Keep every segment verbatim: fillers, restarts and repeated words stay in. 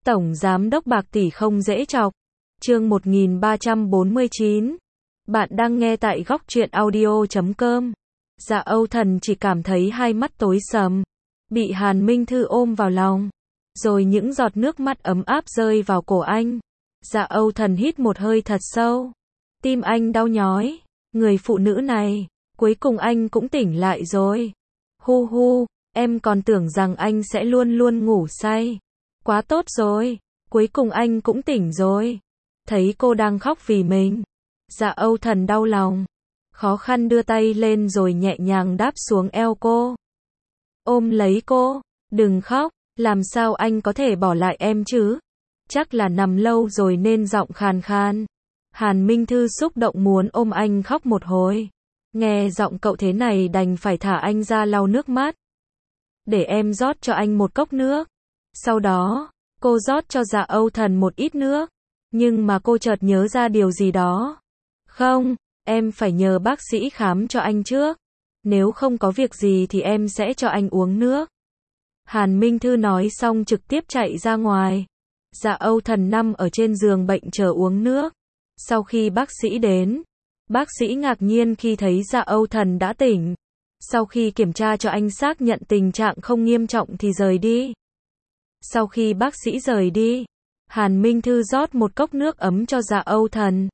Tổng Giám đốc bạc tỷ không dễ chọc. Chương một nghìn ba trăm bốn mươi chín. Bạn đang nghe tại góc truyện audio chấm com. Dạ Âu Thần chỉ cảm thấy hai mắt tối sầm. Bị Hàn Minh Thư ôm vào lòng. Rồi những giọt nước mắt ấm áp rơi vào cổ anh. Dạ Âu Thần hít một hơi thật sâu. Tim anh đau nhói. Người phụ nữ này, cuối cùng anh cũng tỉnh lại rồi. Hu hu, em còn tưởng rằng anh sẽ luôn luôn ngủ say. Quá tốt rồi, cuối cùng anh cũng tỉnh rồi. Thấy cô đang khóc vì mình. Dạ Âu Thần đau lòng. Khó khăn đưa tay lên rồi nhẹ nhàng đáp xuống eo cô. Ôm lấy cô, đừng khóc, làm sao anh có thể bỏ lại em chứ? Chắc là nằm lâu rồi nên giọng khàn khan. Hàn Minh Thư xúc động muốn ôm anh khóc một hồi. Nghe giọng cậu thế này đành phải thả anh ra lau nước mắt. Để em rót cho anh một cốc nước. Sau đó, cô rót cho Dạ Âu Thần một ít nước. Nhưng mà cô chợt nhớ ra điều gì đó. Không, em phải nhờ bác sĩ khám cho anh trước. Nếu không có việc gì thì em sẽ cho anh uống nước. Hàn Minh Thư nói xong trực tiếp chạy ra ngoài. Dạ Âu Thần nằm ở trên giường bệnh chờ uống nước. Sau khi bác sĩ đến, bác sĩ ngạc nhiên khi thấy Dạ Âu Thần đã tỉnh. Sau khi kiểm tra cho anh xác nhận tình trạng không nghiêm trọng thì rời đi. Sau khi bác sĩ rời đi, Hàn Minh Thư rót một cốc nước ấm cho Dạ Âu Thần.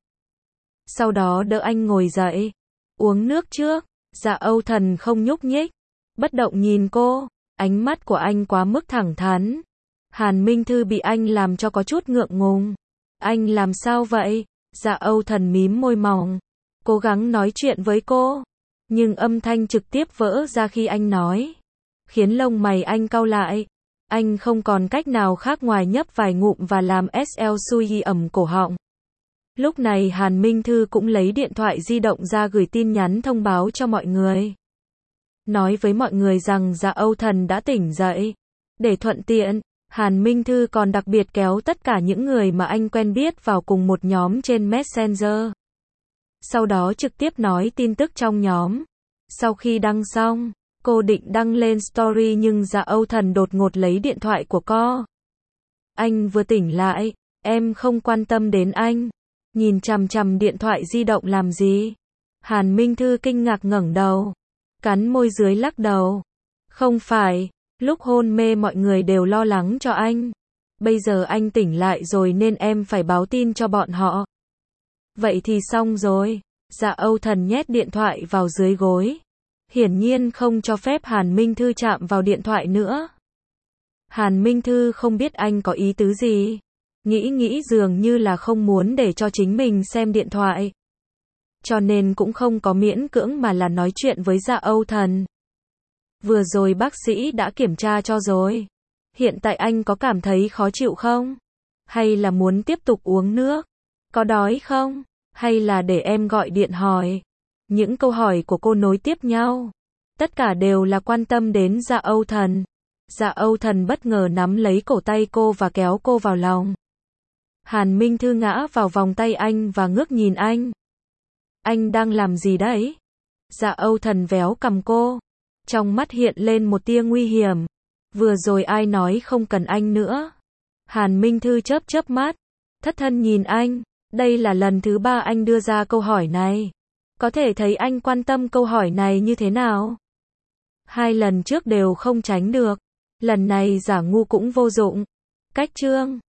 Sau đó đỡ anh ngồi dậy. Uống nước trước. Dạ Âu Thần không nhúc nhích, bất động nhìn cô. Ánh mắt của anh quá mức thẳng thắn. Hàn Minh Thư bị anh làm cho có chút ngượng ngùng. Anh làm sao vậy? Dạ Âu Thần mím môi mỏng, cố gắng nói chuyện với cô. Nhưng âm thanh trực tiếp vỡ ra khi anh nói. Khiến lông mày anh cau lại. Anh không còn cách nào khác ngoài nhấp vài ngụm và làm ét lờ suy ẩm cổ họng. Lúc này Hàn Minh Thư cũng lấy điện thoại di động ra gửi tin nhắn thông báo cho mọi người. Nói với mọi người rằng Dạ Âu Thần đã tỉnh dậy. Để thuận tiện, Hàn Minh Thư còn đặc biệt kéo tất cả những người mà anh quen biết vào cùng một nhóm trên Messenger. Sau đó trực tiếp nói tin tức trong nhóm. Sau khi đăng xong, cô định đăng lên story nhưng Dạ Âu Thần đột ngột lấy điện thoại của cô. Anh vừa tỉnh lại, em không quan tâm đến anh. Nhìn chằm chằm điện thoại di động làm gì? Hàn Minh Thư kinh ngạc ngẩng đầu, cắn môi dưới lắc đầu. Không phải, lúc hôn mê mọi người đều lo lắng cho anh. Bây giờ anh tỉnh lại rồi nên em phải báo tin cho bọn họ. Vậy thì xong rồi. Dạ Âu Thần nhét điện thoại vào dưới gối. Hiển nhiên không cho phép Hàn Minh Thư chạm vào điện thoại nữa. Hàn Minh Thư không biết anh có ý tứ gì. Nghĩ nghĩ dường như là không muốn để cho chính mình xem điện thoại. Cho nên cũng không có miễn cưỡng mà là nói chuyện với Dạ Âu Thần. Vừa rồi bác sĩ đã kiểm tra cho rồi. Hiện tại anh có cảm thấy khó chịu không? Hay là muốn tiếp tục uống nước? Có đói không? Hay là để em gọi điện hỏi? Những câu hỏi của cô nối tiếp nhau. Tất cả đều là quan tâm đến Dạ Âu Thần. Dạ Âu Thần bất ngờ nắm lấy cổ tay cô và kéo cô vào lòng. Hàn Minh Thư ngã vào vòng tay anh và ngước nhìn anh. Anh đang làm gì đấy? Dạ Âu Thần véo cằm cô. Trong mắt hiện lên một tia nguy hiểm. Vừa rồi ai nói không cần anh nữa? Hàn Minh Thư chớp chớp mắt. Thất thần nhìn anh. Đây là lần thứ ba anh đưa ra câu hỏi này. Có thể thấy anh quan tâm câu hỏi này như thế nào. Hai lần trước đều không tránh được. Lần này giả ngu cũng vô dụng. Cách chương